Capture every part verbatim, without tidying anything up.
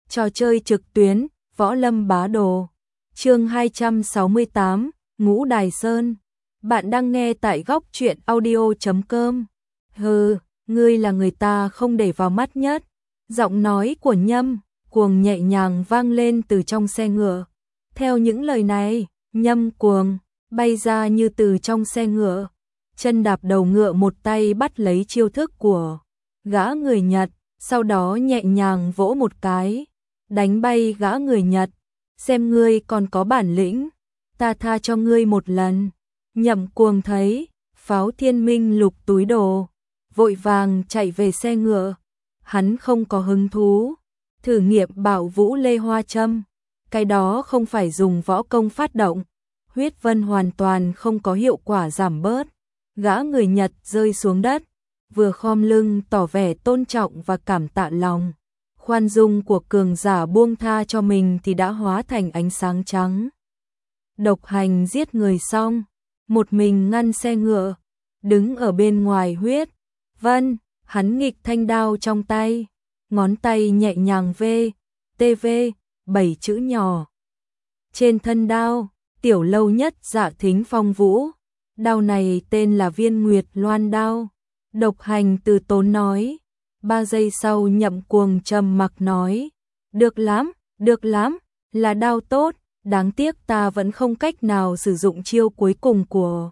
Trò chơi trực tuyến, Võ Lâm Bá Đồ. Chương hai trăm sáu mươi tám, Ngũ Đài Sơn. Bạn đang nghe tại góc truyện audio chấm com. Hừ, ngươi là người ta không để vào mắt nhất. Giọng nói của Nhâm Cuồng nhẹ nhàng vang lên từ trong xe ngựa. Theo những lời này, Nhâm Cuồng bay ra như từ trong xe ngựa, chân đạp đầu ngựa, một tay bắt lấy chiêu thức của gã người Nhật, sau đó nhẹ nhàng vỗ một cái, đánh bay gã người Nhật. Xem ngươi còn có bản lĩnh, ta tha cho ngươi một lần. Nhậm Cuồng thấy Pháo Thiên Minh lục túi đồ, vội vàng chạy về xe ngựa. Hắn không có hứng thú thử nghiệm Bảo Vũ Lê Hoa Châm, cái đó không phải dùng võ công phát động, huyết vân hoàn toàn không có hiệu quả giảm bớt. Gã người Nhật rơi xuống đất, vừa khom lưng tỏ vẻ tôn trọng và cảm tạ lòng khoan dung của cường giả buông tha cho mình thì đã hóa thành ánh sáng trắng. Độc Hành giết người xong, một mình ngăn xe ngựa, đứng ở bên ngoài huyết vân, hắn nghịch thanh đao trong tay, ngón tay nhẹ nhàng vê, tê vê, bảy chữ nhỏ. Trên thân đao, tiểu lâu nhất Dạ Thính Phong Vũ, đao này tên là Viên Nguyệt Loan đao. Độc Hành từ tốn nói. Ba giây sau Nhậm Cuồng trầm mặc nói, được lắm, được lắm, là đao tốt, đáng tiếc ta vẫn không cách nào sử dụng chiêu cuối cùng của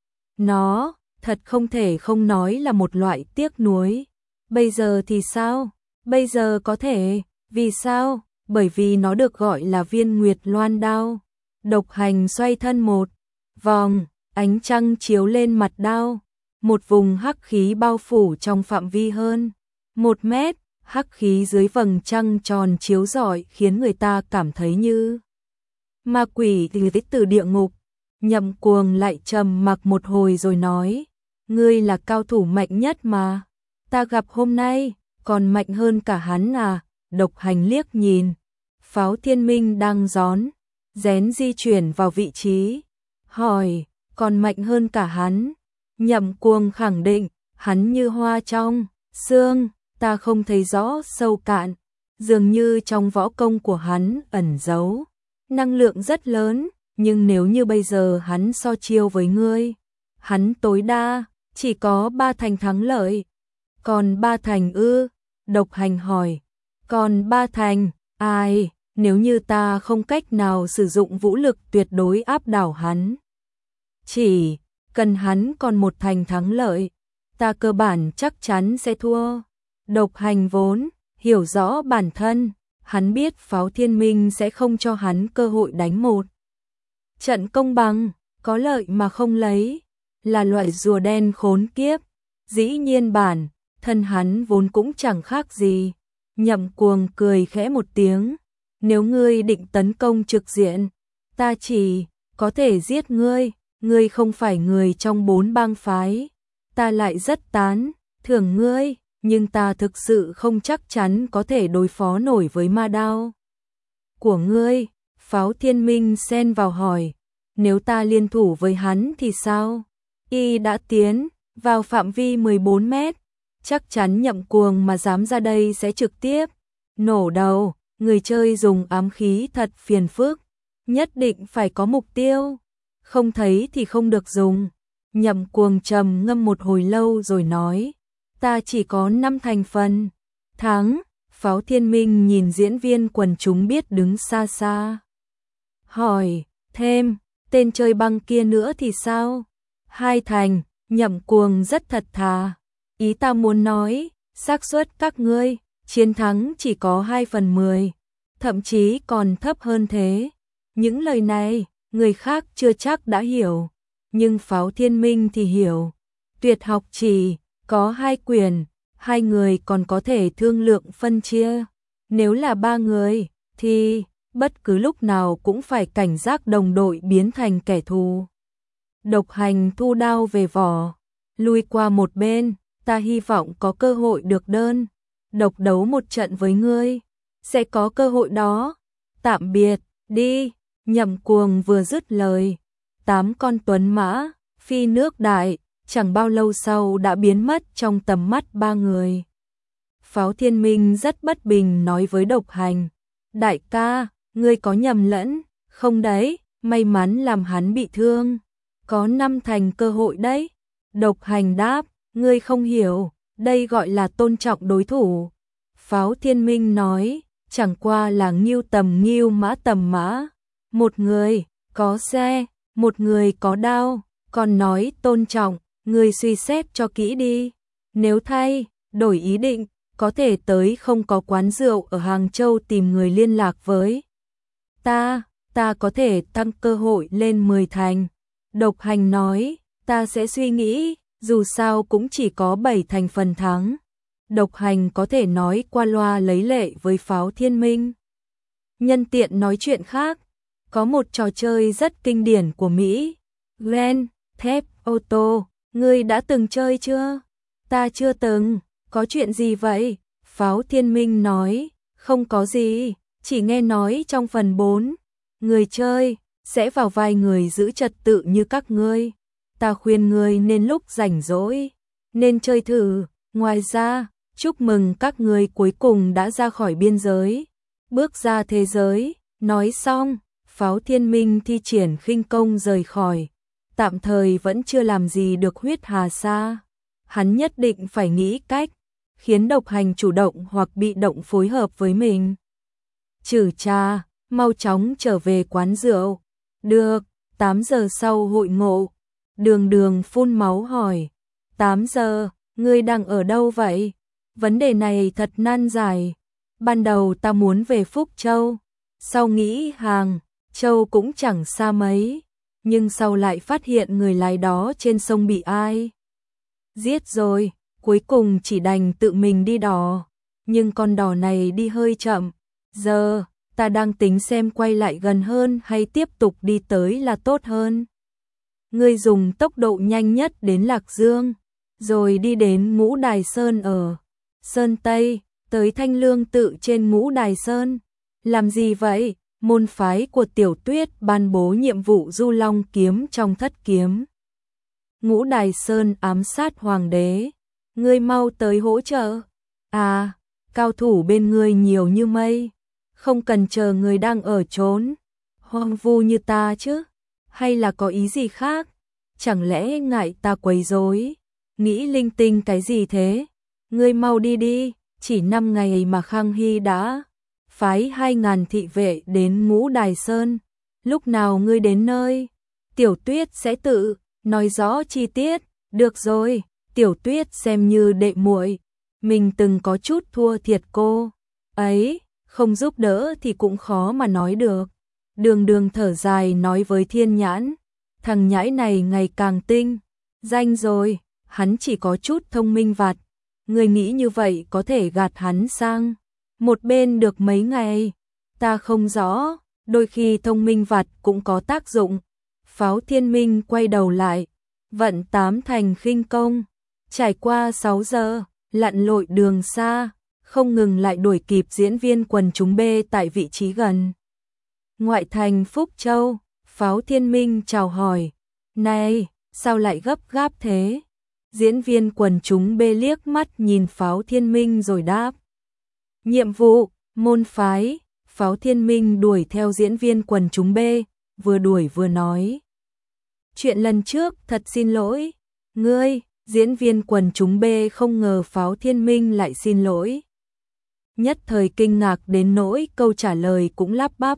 nó, thật không thể không nói là một loại tiếc nuối. Bây giờ thì sao? Bây giờ có thể, vì sao? Bởi vì nó được gọi là Viên Nguyệt Loan đao. Độc Hành xoay thân một vòng, ánh trăng chiếu lên mặt đao, một vùng hắc khí bao phủ trong phạm vi hơn một mét, hắc khí dưới vầng trăng tròn chiếu rọi khiến người ta cảm thấy như ma quỷ từ từ địa ngục. Nhậm Cuồng lại trầm mặc một hồi rồi nói, ngươi là cao thủ mạnh nhất mà ta gặp hôm nay, còn mạnh hơn cả hắn à? Độc Hành liếc nhìn Pháo Thiên Minh đang rón rén di chuyển vào vị trí, hỏi, còn mạnh hơn cả hắn? Nhậm Cuồng khẳng định, hắn như hoa trong sương, ta không thấy rõ sâu cạn, dường như trong võ công của hắn ẩn giấu năng lượng rất lớn, nhưng nếu như bây giờ hắn so chiêu với ngươi, hắn tối đa chỉ có ba thành thắng lợi. Còn ba thành ư? Độc Hành hỏi. Còn ba thành, ai, nếu như ta không cách nào sử dụng vũ lực tuyệt đối áp đảo hắn, chỉ cần hắn còn một thành thắng lợi, ta cơ bản chắc chắn sẽ thua. Độc Hành vốn hiểu rõ bản thân, hắn biết Pháo Thiên Minh sẽ không cho hắn cơ hội đánh một trận công bằng, có lợi mà không lấy, là loại rùa đen khốn kiếp. Dĩ nhiên bản thân hắn vốn cũng chẳng khác gì. Nhậm Cuồng cười khẽ một tiếng, nếu ngươi định tấn công trực diện, ta chỉ có thể giết ngươi, ngươi không phải người trong bốn bang phái, ta lại rất tán thưởng ngươi, nhưng ta thực sự không chắc chắn có thể đối phó nổi với ma đao của ngươi. Pháo Thiên Minh xen vào hỏi, nếu ta liên thủ với hắn thì sao? Y đã tiến vào phạm vi mười bốn mét, chắc chắn Nhậm Cuồng mà dám ra đây sẽ trực tiếp nổ đầu. Người chơi dùng ám khí thật phiền phức, nhất định phải có mục tiêu, không thấy thì không được dùng. Nhậm Cuồng trầm ngâm một hồi lâu rồi nói, ta chỉ có năm thành phần thắng. Pháo Thiên Minh nhìn diễn viên quần chúng biết đứng xa xa, hỏi, thêm, tên chơi băng kia nữa thì sao? Hai thành. Nhậm Cuồng rất thật thà, ý ta muốn nói, xác suất các ngươi chiến thắng chỉ có hai phần mười, thậm chí còn thấp hơn thế. Những lời này, người khác chưa chắc đã hiểu, nhưng Pháo Thiên Minh thì hiểu. Tuyệt học chỉ có hai quyền, hai người còn có thể thương lượng phân chia. Nếu là ba người, thì bất cứ lúc nào cũng phải cảnh giác đồng đội biến thành kẻ thù. Độc Hành thu đao về vỏ, lui qua một bên, ta hy vọng có cơ hội được đơn độc đấu một trận với ngươi, sẽ có cơ hội đó. Tạm biệt, đi. Nhậm Cuồng vừa dứt lời, tám con tuấn mã phi nước đại, chẳng bao lâu sau đã biến mất trong tầm mắt ba người. Pháo Thiên Minh rất bất bình nói với Độc Hành, Đại ca, ngươi có nhầm lẫn, không đấy, may mắn làm hắn bị thương. Có năm thành cơ hội đấy. Độc Hành đáp, ngươi không hiểu, đây gọi là tôn trọng đối thủ. Pháo Thiên Minh nói, chẳng qua là ngưu tầm ngưu mã tầm mã. Một người có xe, một người có đao, còn nói tôn trọng, ngươi suy xét cho kỹ đi. Nếu thay, đổi ý định, có thể tới không có quán rượu ở Hàng Châu tìm người liên lạc với ta, ta có thể tăng cơ hội lên mười thành. Độc Hành nói, ta sẽ suy nghĩ, dù sao cũng chỉ có bảy thành phần thắng. Độc Hành có thể nói qua loa lấy lệ với Pháo Thiên Minh. Nhân tiện nói chuyện khác, có một trò chơi rất kinh điển của Mỹ, Grand Theft Auto, ngươi đã từng chơi chưa? Ta chưa từng, có chuyện gì vậy? Pháo Thiên Minh nói, không có gì, chỉ nghe nói trong phần bốn, người chơi sẽ vào vai người giữ trật tự như các ngươi. Ta khuyên ngươi nên lúc rảnh rỗi nên chơi thử, ngoài ra, chúc mừng các ngươi cuối cùng đã ra khỏi biên giới, bước ra thế giới. Nói xong, Pháo Thiên Minh thi triển khinh công rời khỏi, tạm thời vẫn chưa làm gì được Huyết Hà Sa. Hắn nhất định phải nghĩ cách khiến Độc Hành chủ động hoặc bị động phối hợp với mình. Trừ cha, mau chóng trở về quán rượu. Được, tám giờ sau hội ngộ. Đường Đường phun máu hỏi, tám giờ, ngươi đang ở đâu vậy? Vấn đề này thật nan giải. Ban đầu ta muốn về Phúc Châu, sau nghĩ Hàng Châu cũng chẳng xa mấy, nhưng sau lại phát hiện người lái đó trên sông bị ai giết rồi, cuối cùng chỉ đành tự mình đi đò, nhưng con đò này đi hơi chậm. Giờ, ta đang tính xem quay lại gần hơn hay tiếp tục đi tới là tốt hơn. Ngươi dùng tốc độ nhanh nhất đến Lạc Dương, rồi đi đến Ngũ Đài Sơn ở Sơn Tây, tới Thanh Lương Tự trên Ngũ Đài Sơn. Làm gì vậy? Môn phái của Tiểu Tuyết ban bố nhiệm vụ du long kiếm trong thất kiếm. Ngũ Đài Sơn ám sát hoàng đế, ngươi mau tới hỗ trợ. À, cao thủ bên ngươi nhiều như mây, không cần chờ người đang ở trốn hoang vu như ta chứ, hay là có ý gì khác? Chẳng lẽ ngại ta quấy rối, nghĩ linh tinh cái gì thế? Ngươi mau đi đi, chỉ năm ngày mà Khang Hy đã phái hai ngàn thị vệ đến Ngũ Đài Sơn, lúc nào ngươi đến nơi, Tiểu Tuyết sẽ tự nói rõ chi tiết. Được rồi, Tiểu Tuyết xem như đệ muội, mình từng có chút thua thiệt cô ấy, không giúp đỡ thì cũng khó mà nói được. Đường Đường thở dài nói với Thiên Nhãn, thằng nhãi này ngày càng tinh danh rồi, hắn chỉ có chút thông minh vặt, người nghĩ như vậy có thể gạt hắn sang một bên được mấy ngày? Ta không rõ, đôi khi thông minh vặt cũng có tác dụng. Pháo Thiên Minh quay đầu lại, vận tám thành khinh công, trải qua sáu giờ, lặn lội đường xa, không ngừng lại đuổi kịp diễn viên quần chúng B tại vị trí gần ngoại thành Phúc Châu. Pháo Thiên Minh chào hỏi, này, sao lại gấp gáp thế? Diễn viên quần chúng B liếc mắt nhìn Pháo Thiên Minh rồi đáp, nhiệm vụ, môn phái. Pháo Thiên Minh đuổi theo diễn viên quần chúng B, vừa đuổi vừa nói, chuyện lần trước thật xin lỗi, ngươi. Diễn viên quần chúng B không ngờ Pháo Thiên Minh lại xin lỗi, nhất thời kinh ngạc đến nỗi câu trả lời cũng lắp bắp,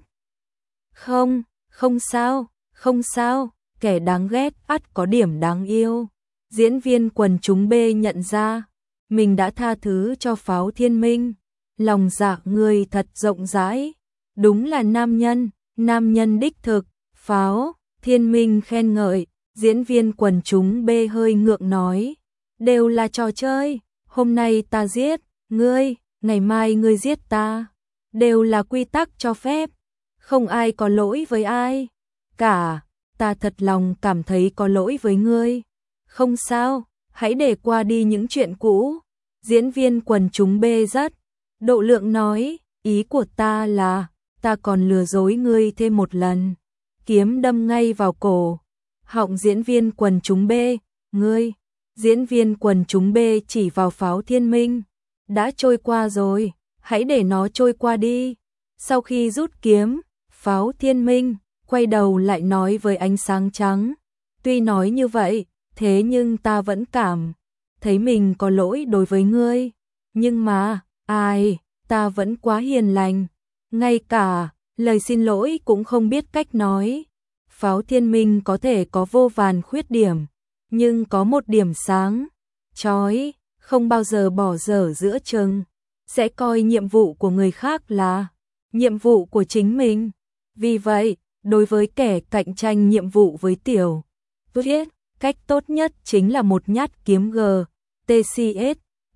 không, không sao, không sao, kẻ đáng ghét ắt có điểm đáng yêu. Diễn viên quần chúng B nhận ra mình đã tha thứ cho Pháo Thiên Minh, lòng dạ người thật rộng rãi, đúng là nam nhân, nam nhân đích thực. Pháo Thiên Minh khen ngợi. Diễn viên quần chúng B hơi ngượng nói, đều là trò chơi, hôm nay ta giết ngươi, ngày mai ngươi giết ta, đều là quy tắc cho phép, không ai có lỗi với ai cả, ta thật lòng cảm thấy có lỗi với ngươi. Không sao, hãy để qua đi những chuyện cũ. Diễn viên quần chúng B rất độ lượng nói, ý của ta là, ta còn lừa dối ngươi thêm một lần. Kiếm đâm ngay vào cổ họng diễn viên quần chúng B, ngươi. Diễn viên quần chúng B chỉ vào Pháo Thiên Minh, đã trôi qua rồi, hãy để nó trôi qua đi. Sau khi rút kiếm, Pháo Thiên Minh quay đầu lại nói với ánh sáng trắng, tuy nói như vậy, thế nhưng ta vẫn cảm thấy mình có lỗi đối với ngươi, nhưng mà, ai, ta vẫn quá hiền lành, ngay cả lời xin lỗi cũng không biết cách nói. Pháo Thiên Minh có thể có vô vàn khuyết điểm, nhưng có một điểm sáng chói, không bao giờ bỏ dở giữa chừng, sẽ coi nhiệm vụ của người khác là nhiệm vụ của chính mình. Vì vậy, đối với kẻ cạnh tranh nhiệm vụ với Tiểu Tuyết, cách tốt nhất chính là một nhát kiếm G, tê xê ét, T.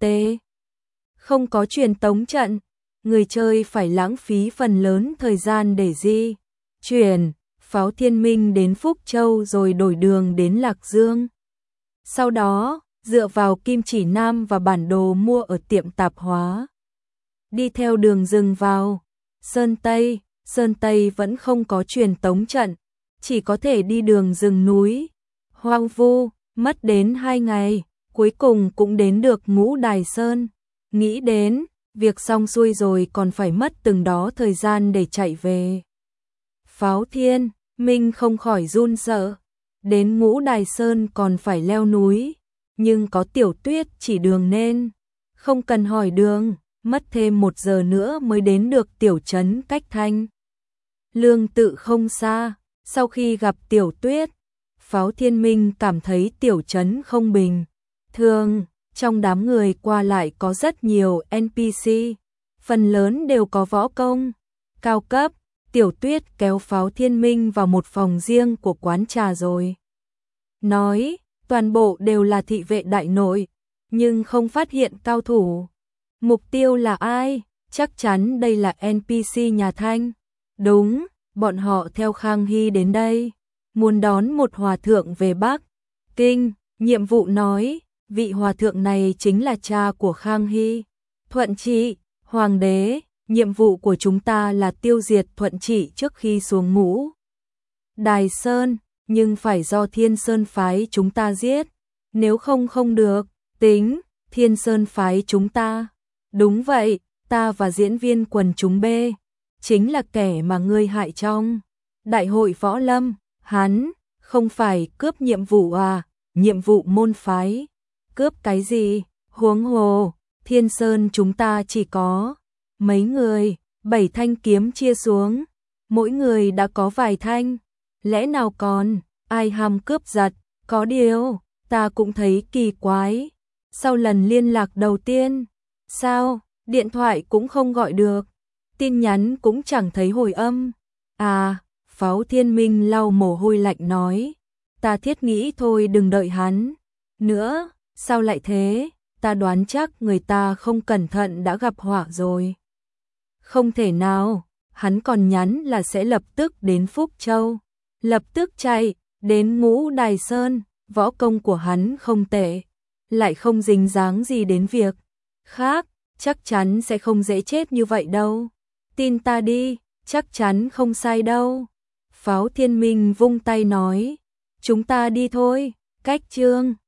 Không có truyền tống trận, người chơi phải lãng phí phần lớn thời gian để di chuyển. Pháo Thiên Minh đến Phúc Châu rồi đổi đường đến Lạc Dương. Sau đó, dựa vào kim chỉ nam và bản đồ mua ở tiệm tạp hóa, đi theo đường rừng vào Sơn Tây. Sơn Tây vẫn không có truyền tống trận, chỉ có thể đi đường rừng núi hoang vu, mất đến hai ngày, cuối cùng cũng đến được Ngũ Đài Sơn. Nghĩ đến việc xong xuôi rồi còn phải mất từng đó thời gian để chạy về, Pháo Thiên Minh không khỏi run sợ. Đến Ngũ Đài Sơn còn phải leo núi, nhưng có Tiểu Tuyết chỉ đường nên không cần hỏi đường, mất thêm một giờ nữa mới đến được tiểu trấn cách Thanh Lương Tự không xa. Sau khi gặp Tiểu Tuyết, Pháo Thiên Minh cảm thấy tiểu trấn không bình thường, trong đám người qua lại có rất nhiều en pê xê, phần lớn đều có võ công cao cấp. Tiểu Tuyết kéo Pháo Thiên Minh vào một phòng riêng của quán trà rồi nói, toàn bộ đều là thị vệ đại nội, nhưng không phát hiện cao thủ. Mục tiêu là ai? Chắc chắn đây là en pê xê nhà Thanh. Đúng, bọn họ theo Khang Hy đến đây, muốn đón một hòa thượng về Bắc Kinh. Nhiệm vụ nói, vị hòa thượng này chính là cha của Khang Hy, Thuận Trị, hoàng đế. Nhiệm vụ của chúng ta là tiêu diệt Thuận Trị trước khi xuống Ngũ Đài Sơn, nhưng phải do Thiên Sơn phái chúng ta giết, nếu không không được. Tính, Thiên Sơn phái chúng ta? Đúng vậy, ta và diễn viên quần chúng B, chính là kẻ mà ngươi hại trong Đại hội Võ Lâm. Hắn, không phải cướp nhiệm vụ à, nhiệm vụ môn phái. Cướp cái gì, huống hồ, Thiên Sơn chúng ta chỉ có mấy người, bảy thanh kiếm chia xuống, mỗi người đã có vài thanh, lẽ nào còn ai ham cướp giật? Có điều, ta cũng thấy kỳ quái, sau lần liên lạc đầu tiên, sao, điện thoại cũng không gọi được, tin nhắn cũng chẳng thấy hồi âm. À, Pháo Thiên Minh lau mồ hôi lạnh nói, ta thiết nghĩ thôi đừng đợi hắn nữa, sao lại thế, ta đoán chắc người ta không cẩn thận đã gặp họa rồi. Không thể nào, hắn còn nhắn là sẽ lập tức đến Phúc Châu, lập tức chạy đến Ngũ Đài Sơn. Võ công của hắn không tệ, lại không dính dáng gì đến việc khác, chắc chắn sẽ không dễ chết như vậy đâu. Tin ta đi, chắc chắn không sai đâu. Pháo Thiên Minh vung tay nói, chúng ta đi thôi. Cách chương